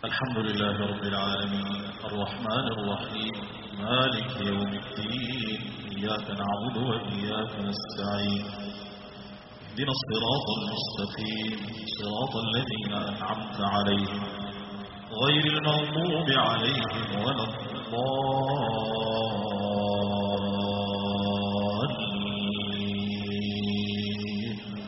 الحمد لله رب العالمين الرحمن الرحيم مالك يوم الدين إياك نعبد وإياك نستعين اهدنا الصراط المستقيم صراط الذين أنعمت عليهم غير المغضوب عليهم ولا الضالين